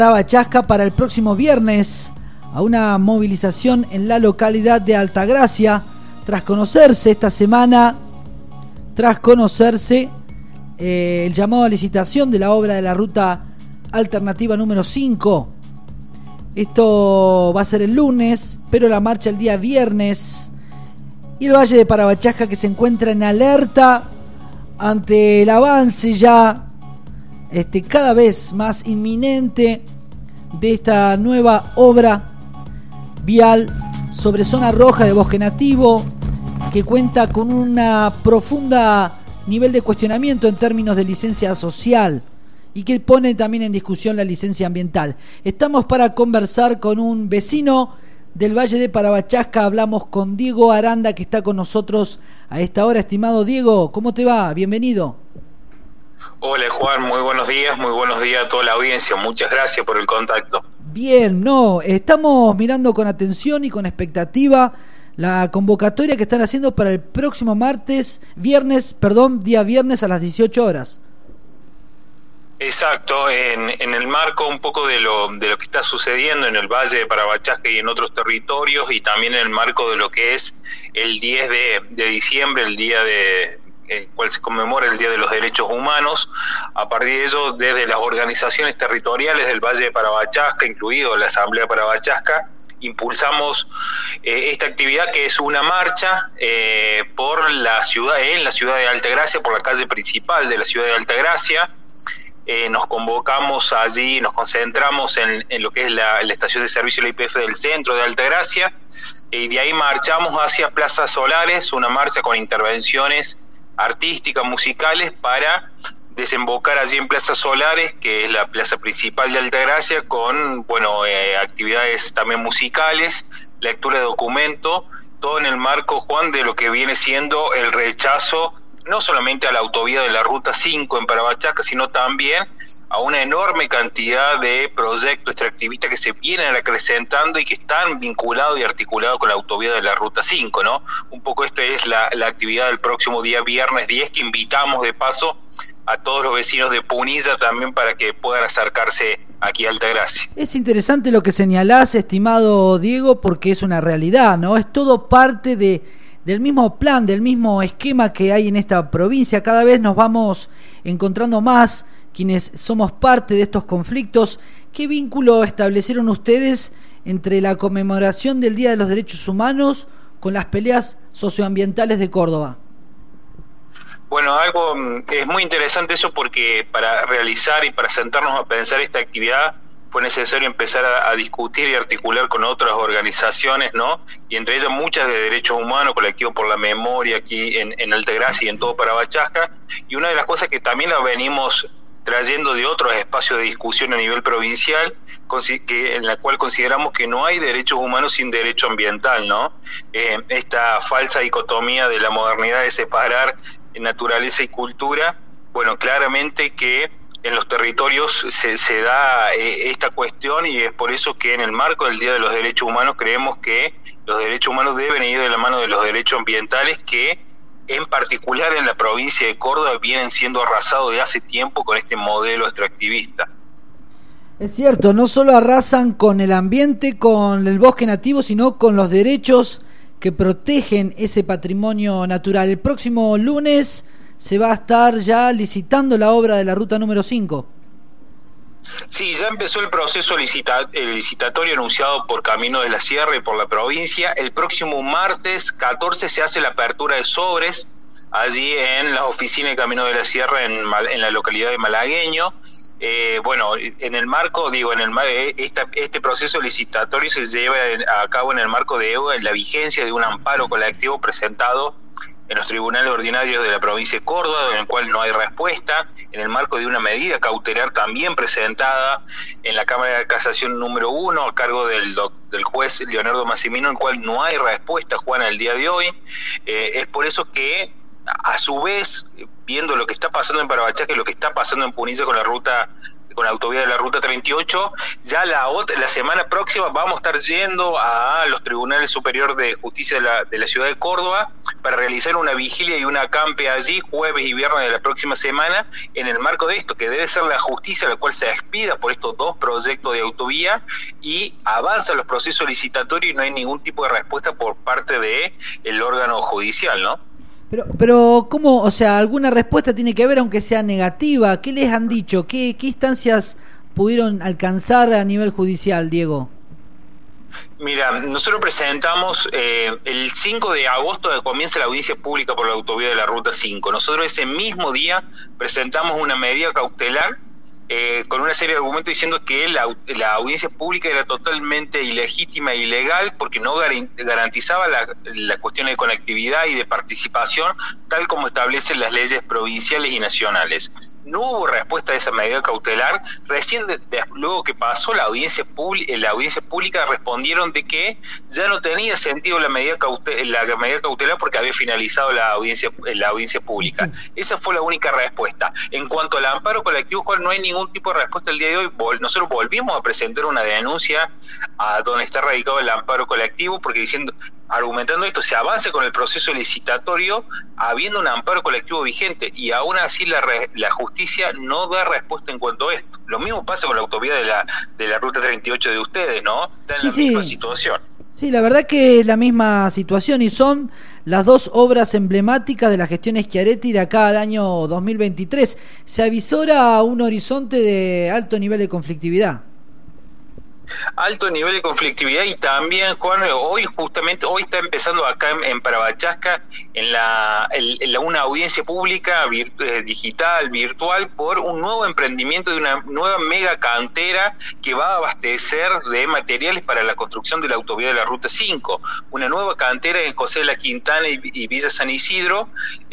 Parabachasca para el próximo viernes a una movilización en la localidad de Altagracia tras conocerse esta semana, el llamado a licitación de la obra de la ruta alternativa número 5. Esto va a ser el lunes, pero la marcha el día viernes. Y el Valle de Parabachasca, que se encuentra en alerta ante el avance ya cada vez más inminente de esta nueva obra vial sobre zona roja de bosque nativo, que cuenta con una profunda nivel de cuestionamiento en términos de licencia social y que pone también en discusión la licencia ambiental. Estamos para conversar con un vecino del Valle de Parabachasca. Hablamos con Diego Aranda, que está con nosotros a esta hora. Estimado Diego, ¿cómo te va? Bienvenido. Hola Juan, muy buenos días a toda la audiencia, muchas gracias por el contacto. Bien, estamos mirando con atención y con expectativa la convocatoria que están haciendo para el próximo día viernes a las 18 horas. Exacto, en el marco un poco de lo que está sucediendo en el Valle de Parabachasca y en otros territorios, y también en el marco de lo que es el 10 de diciembre, el día cual se conmemora el Día de los Derechos Humanos. A partir de ello, desde las organizaciones territoriales del Valle de Parabachasca, incluido la Asamblea Parabachasca, impulsamos esta actividad, que es una marcha por la ciudad, en la ciudad de Altagracia, por la calle principal de la ciudad de Altagracia. Nos convocamos allí, nos concentramos en lo que es la estación de servicio de la YPF del centro de Altagracia, y de ahí marchamos hacia Plaza Solares, una marcha con intervenciones artísticas, musicales, para desembocar allí en Plaza Solares, que es la plaza principal de Altagracia, con actividades también musicales, lectura de documento, todo en el marco, Juan, de lo que viene siendo el rechazo no solamente a la autovía de la Ruta 5 en Parabachasca, sino también a una enorme cantidad de proyectos extractivistas que se vienen acrecentando y que están vinculados y articulados con la autovía de la Ruta 5, ¿no? Un poco esta es la actividad del próximo día viernes 10, que invitamos de paso a todos los vecinos de Punilla también para que puedan acercarse aquí a Altagracia. Es interesante lo que señalás, estimado Diego, porque es una realidad, ¿no? Es todo parte del mismo plan, del mismo esquema que hay en esta provincia. Cada vez nos vamos encontrando más quienes somos parte de estos conflictos. ¿Qué vínculo establecieron ustedes entre la conmemoración del Día de los Derechos Humanos con las peleas socioambientales de Córdoba? Bueno, es muy interesante eso, porque para realizar y para sentarnos a pensar esta actividad fue necesario empezar a discutir y articular con otras organizaciones, ¿no? Y entre ellas muchas de derechos humanos, Colectivo por la Memoria aquí en Altagracia y en todo Parabachasca. Y una de las cosas que también la venimos trayendo de otros espacios de discusión a nivel provincial, en la cual consideramos que no hay derechos humanos sin derecho ambiental, ¿no? Esta falsa dicotomía de la modernidad de separar naturaleza y cultura, bueno, claramente que en los territorios se da esta cuestión, y es por eso que en el marco del Día de los Derechos Humanos creemos que los derechos humanos deben ir de la mano de los derechos ambientales, que en particular en la provincia de Córdoba vienen siendo arrasados de hace tiempo con este modelo extractivista. Es cierto, no solo arrasan con el ambiente, con el bosque nativo, sino con los derechos que protegen ese patrimonio natural. El próximo lunes se va a estar ya licitando la obra de la ruta número 5. Sí, ya empezó el proceso licitatorio anunciado por Camino de la Sierra y por la provincia. El próximo martes 14 se hace la apertura de sobres allí en las oficinas de Camino de la Sierra en la localidad de Malagueño. En el marco, este proceso licitatorio se lleva a cabo en el marco de la vigencia de un amparo colectivo presentado en los tribunales ordinarios de la provincia de Córdoba, en el cual no hay respuesta, en el marco de una medida cautelar también presentada en la Cámara de Casación número 1 a cargo del juez Leonardo Massimino, en el cual no hay respuesta, Juan, al día de hoy. Es por eso que, a su vez, viendo lo que está pasando en Parabachasca y lo que está pasando en Punilla con la ruta con la autovía de la Ruta 38. Ya la semana próxima vamos a estar yendo a los tribunales superiores de justicia de la ciudad de Córdoba para realizar una vigilia y un acampe allí jueves y viernes de la próxima semana, en el marco de esto, que debe ser la justicia la cual se expida por estos dos proyectos de autovía y avanza los procesos licitatorios y no hay ningún tipo de respuesta por parte de el órgano judicial, ¿no? Pero ¿cómo? O sea, ¿alguna respuesta tiene que haber aunque sea negativa? ¿Qué les han dicho? ¿Qué instancias pudieron alcanzar a nivel judicial, Diego? Mira, nosotros presentamos el 5 de agosto que comienza la audiencia pública por la autovía de la Ruta 5. Nosotros ese mismo día presentamos una medida cautelar con una serie de argumentos diciendo que la audiencia pública era totalmente ilegítima e ilegal porque no garantizaba la cuestión de conectividad y de participación tal como establecen las leyes provinciales y nacionales. No hubo respuesta a esa medida cautelar. Recién luego que pasó la audiencia pública respondieron de que ya no tenía sentido la medida cautelar porque había finalizado la audiencia pública. Sí. Esa fue la única respuesta. En cuanto al amparo colectivo, no hay ningún tipo de respuesta el día de hoy. Nosotros volvimos a presentar una denuncia a donde está radicado el amparo colectivo porque argumentando esto, se avanza con el proceso licitatorio habiendo un amparo colectivo vigente y aún así la justicia no da respuesta en cuanto a esto. Lo mismo pasa con la autovía de la Ruta 38 de ustedes, ¿no? Está en la misma situación. Sí, la verdad que es la misma situación y son las dos obras emblemáticas de la gestión Schiaretti de acá al año 2023. Se avisora un horizonte de alto nivel de conflictividad. Alto nivel de conflictividad y también, Juan, hoy está empezando acá en Parabachasca una audiencia pública digital, virtual, por un nuevo emprendimiento de una nueva mega cantera que va a abastecer de materiales para la construcción de la autovía de la Ruta 5, una nueva cantera en José de la Quintana y Villa San Isidro.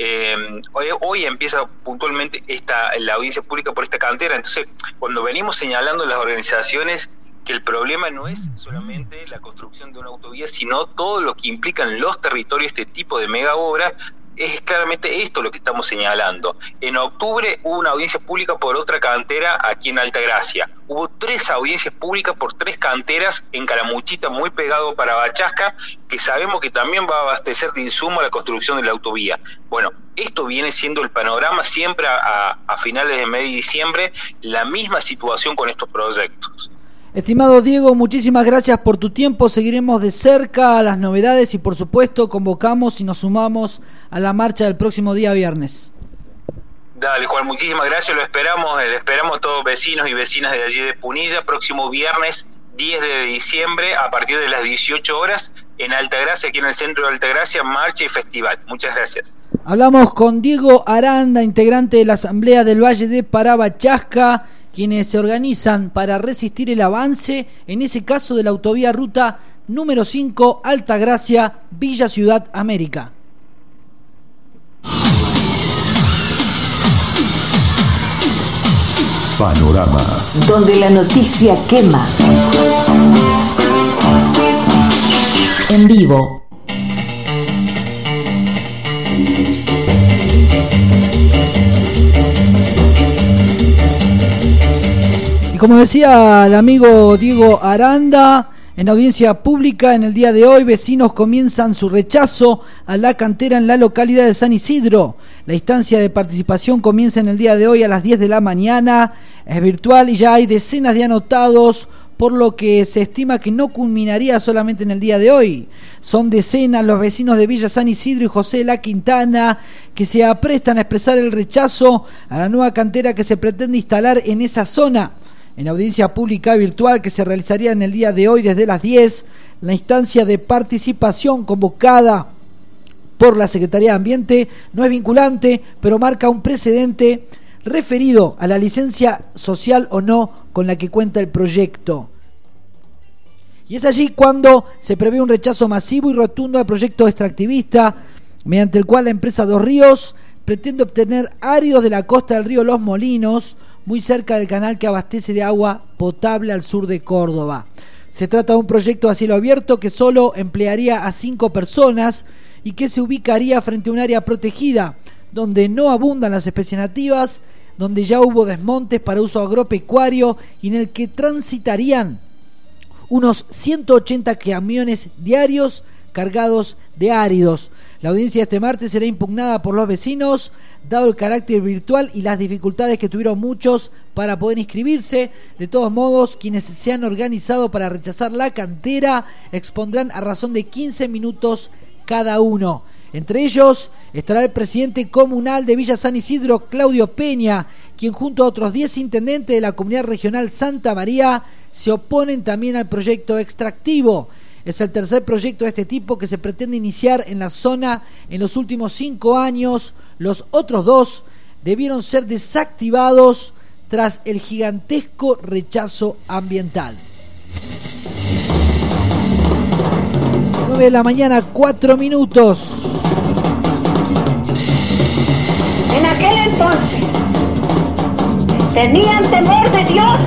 Hoy empieza puntualmente la audiencia pública por esta cantera. Entonces, cuando venimos señalando las organizaciones que el problema no es solamente la construcción de una autovía, sino todo lo que implican los territorios, este tipo de mega obras, es claramente esto lo que estamos señalando. En octubre hubo una audiencia pública por otra cantera aquí en Altagracia. Hubo 3 audiencias públicas por 3 canteras en Calamuchita, muy pegado para Bachasca, que sabemos que también va a abastecer de insumo a la construcción de la autovía. Bueno, esto viene siendo el panorama siempre a finales de mes de diciembre, la misma situación con estos proyectos. Estimado Diego, muchísimas gracias por tu tiempo. Seguiremos de cerca las novedades y por supuesto convocamos y nos sumamos a la marcha del próximo día viernes. Dale, Juan, muchísimas gracias. Lo esperamos todos vecinos y vecinas de allí de Punilla, próximo viernes 10 de diciembre a partir de las 18 horas en Altagracia, aquí en el centro de Altagracia, marcha y festival. Muchas gracias. Hablamos con Diego Aranda, integrante de la Asamblea del Valle de Parabachasca, quienes se organizan para resistir el avance, en ese caso de la autovía ruta número 5, Altagracia, Villa Ciudad América. Panorama. Donde la noticia quema. En vivo. Y como decía el amigo Diego Aranda, en audiencia pública en el día de hoy, vecinos comienzan su rechazo a la cantera en la localidad de San Isidro. La instancia de participación comienza en el día de hoy a las 10 de la mañana, es virtual y ya hay decenas de anotados, por lo que se estima que no culminaría solamente en el día de hoy. Son decenas los vecinos de Villa San Isidro y José de la Quintana que se aprestan a expresar el rechazo a la nueva cantera que se pretende instalar en esa zona. En audiencia pública virtual que se realizaría en el día de hoy desde las 10, la instancia de participación convocada por la Secretaría de Ambiente no es vinculante, pero marca un precedente referido a la licencia social o no con la que cuenta el proyecto. Y es allí cuando se prevé un rechazo masivo y rotundo al proyecto extractivista, mediante el cual la empresa Dos Ríos pretende obtener áridos de la costa del río Los Molinos, muy cerca del canal que abastece de agua potable al sur de Córdoba. Se trata de un proyecto a cielo abierto que solo emplearía a 5 personas y que se ubicaría frente a un área protegida donde no abundan las especies nativas, donde ya hubo desmontes para uso agropecuario y en el que transitarían unos 180 camiones diarios cargados de áridos. La audiencia de este martes será impugnada por los vecinos, dado el carácter virtual y las dificultades que tuvieron muchos para poder inscribirse. De todos modos, quienes se han organizado para rechazar la cantera expondrán a razón de 15 minutos cada uno. Entre ellos estará el presidente comunal de Villa San Isidro, Claudio Peña, quien junto a otros 10 intendentes de la Comunidad Regional Santa María se oponen también al proyecto extractivo. Es el tercer proyecto de este tipo que se pretende iniciar en la zona en los últimos 5 años. Los otros 2 debieron ser desactivados tras el gigantesco rechazo ambiental. 9 de la mañana, 4 minutos. En aquel entonces, ¿tenían temor de Dios?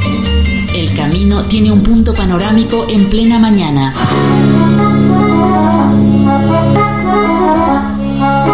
El camino tiene un punto panorámico en plena mañana.